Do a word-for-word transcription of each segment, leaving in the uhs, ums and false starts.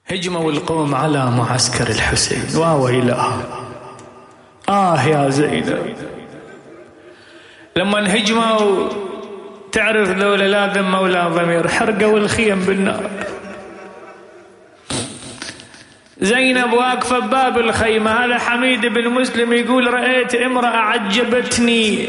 هجموا القوم على معسكر الحسين واويلاه. آه يا زينب لما انهجموا تعرف ذولا لا ذم ولا ضمير حرقوا الخيم بالنار. زينب واقفة بباب الخيمة. هذا حميد بن مسلم يقول رأيت امرأة عجبتني،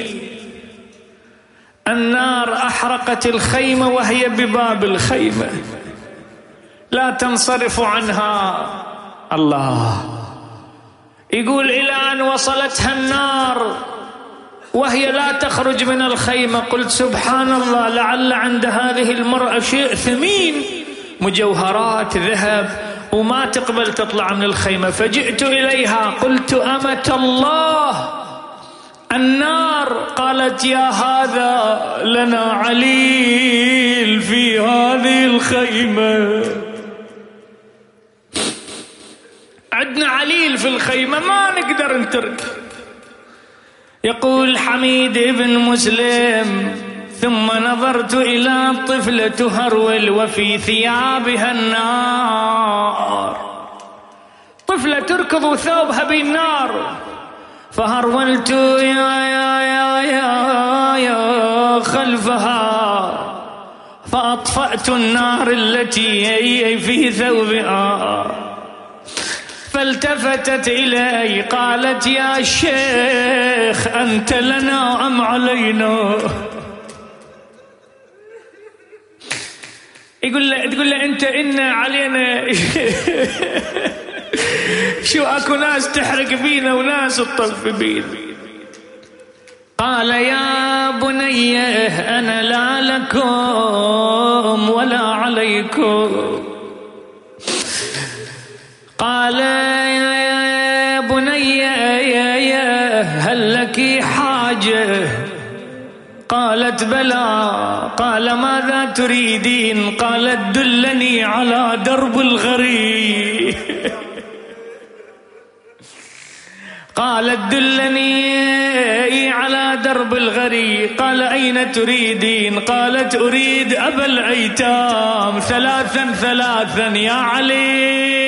النار أحرقت الخيمة وهي بباب الخيمة لا تنصرف عنها. الله يقول إلى أن وصلتها النار وهي لا تخرج من الخيمة. قلت سبحان الله، لعل عند هذه المرأة شيء ثمين، مجوهرات ذهب، وما تقبل تطلع من الخيمة. فجئت إليها قلت أمة الله النار. قالت يا هذا لنا عليل في هذه الخيمة، عندنا عليل في الخيمة ما نقدر نترك. يقول حميد بن مسلم ثم نظرت إلى الطفلة تهرول وفي ثيابها النار، طفلة تركض ثوبها بالنار. فهرولت يا يا يا يا يا خلفها فأطفأت النار التي في ثوبها. فالتفتت إلي قالت يا شيخ أنت لنا أم علينا؟ يقول له تقول له أنت إن علينا شو أكو ناس تحرق بينا وناس تطف بينا. قال يا بني أنا لا لكم ولا عليكم. قال يا بني هل لك حاجة؟ قالت بلى. قال ماذا تريدين؟ قالت دلني على درب الغريب. قالت دلني على درب الغريب. قال أين تريدين؟ قالت أريد أبا الأيتام ثلاثا ثلاثا يا علي.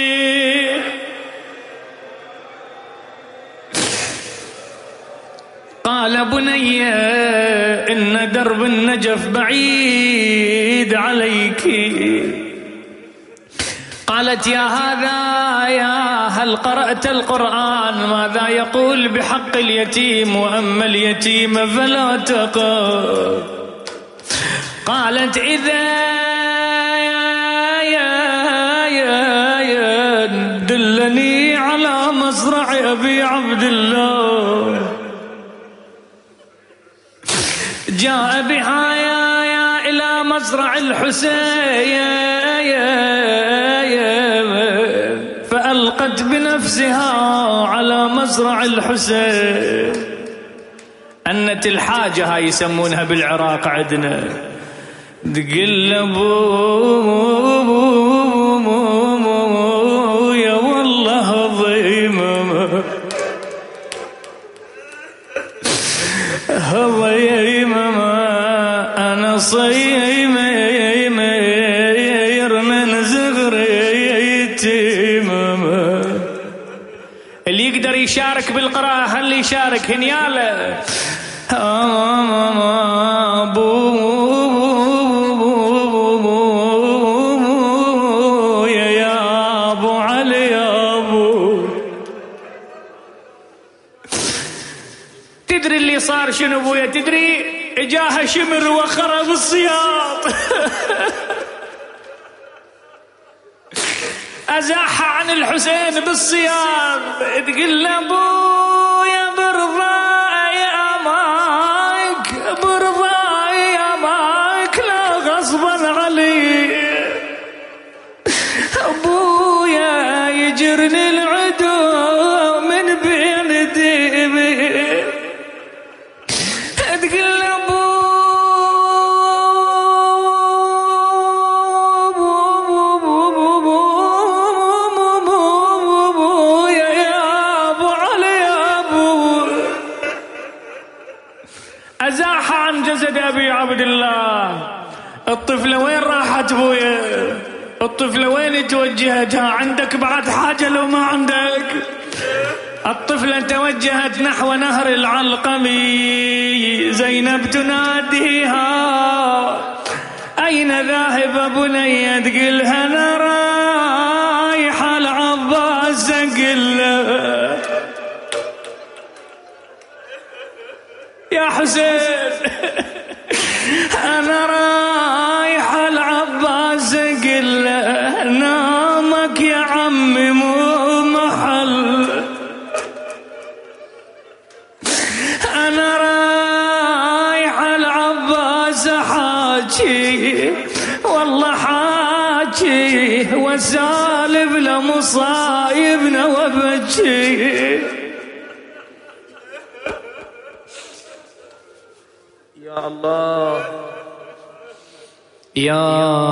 قال بني إن درب النجف بعيد عليك. قالت يا هذا يا هل قرأت القرآن ماذا يقول بحق اليتيم وأما اليتيم فلا تقر. قالت إذا يا يا يا دلني على مزرع أبي عبد الله. جاء بها يا يا إلى مزرع الحسين فألقت بنفسها على مزرع الحسين. أنت الحاجة هاي يسمونها بالعراق عندنا. تقل أبو يا والله ضيمة ضيمة أنا صيمة من زغري. اللي يقدر يشارك بالقراءة هل يشارك هنياله. أبو يا أبو علي يا أبو. تدري اللي صار شنو ابويا؟ تدري اجاها شمر وخرب الصياط أزاح عن الحسين بالصيام. تقول له أبويا برضاي أماك برضاي أماك لا غصبا علي. أبويا يجرني العدو من بين ديبي. تقول له أزاح عن جسد أبي عبد الله. الطفلة وين راحت بويا؟ الطفلة وين توجهتها؟ عندك بعد حاجة لو ما عندك؟ الطفلة توجهت نحو نهر العلقمي. زينب تناديها أين ذاهب بني؟ تقلها أنا رايحة العباس أقله يا حسين أنا رايحة العباس أقله نامك يا عمي مو محل. أنا رايحة العباس حاجي والله حاجي وسالب لمصايبنا وبجي. يا الله يا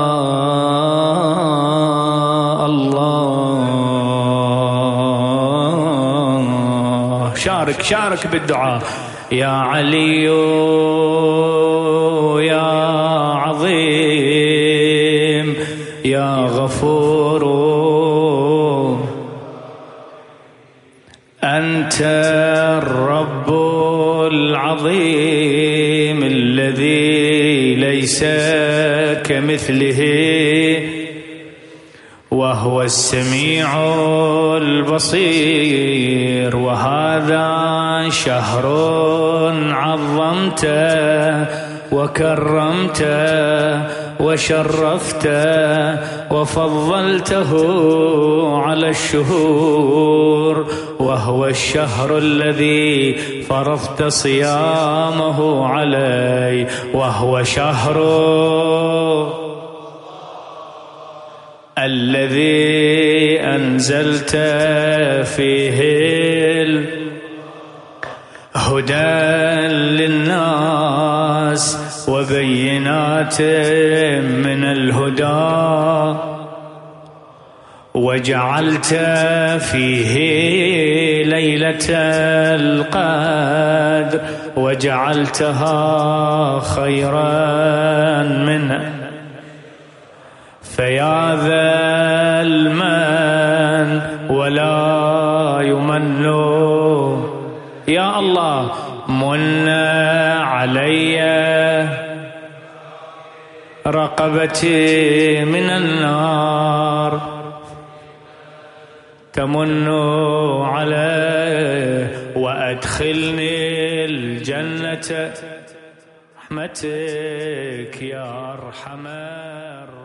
الله. شارك شارك بالدعاء. يا علي يا عظيم يا غفور أنت الرب العظيم الذي ليس كمثله وهو السميع البصير. وهذا شهر عظمته وكرمته وشرفته وفضلته على الشهور، وهو الشهر الذي فرضت صيامه علي، وهو شهر الذي أنزلت فيه الهدى للناس وبينات من الهدى، وجعلت فيه ليلة القدر وجعلتها خيرا منه. فيا ذا المن ولا يمن، يا الله من علي رقبتي من النار، تمن علي وأدخلني الجنة رحمتك يا أرحم الراحمين.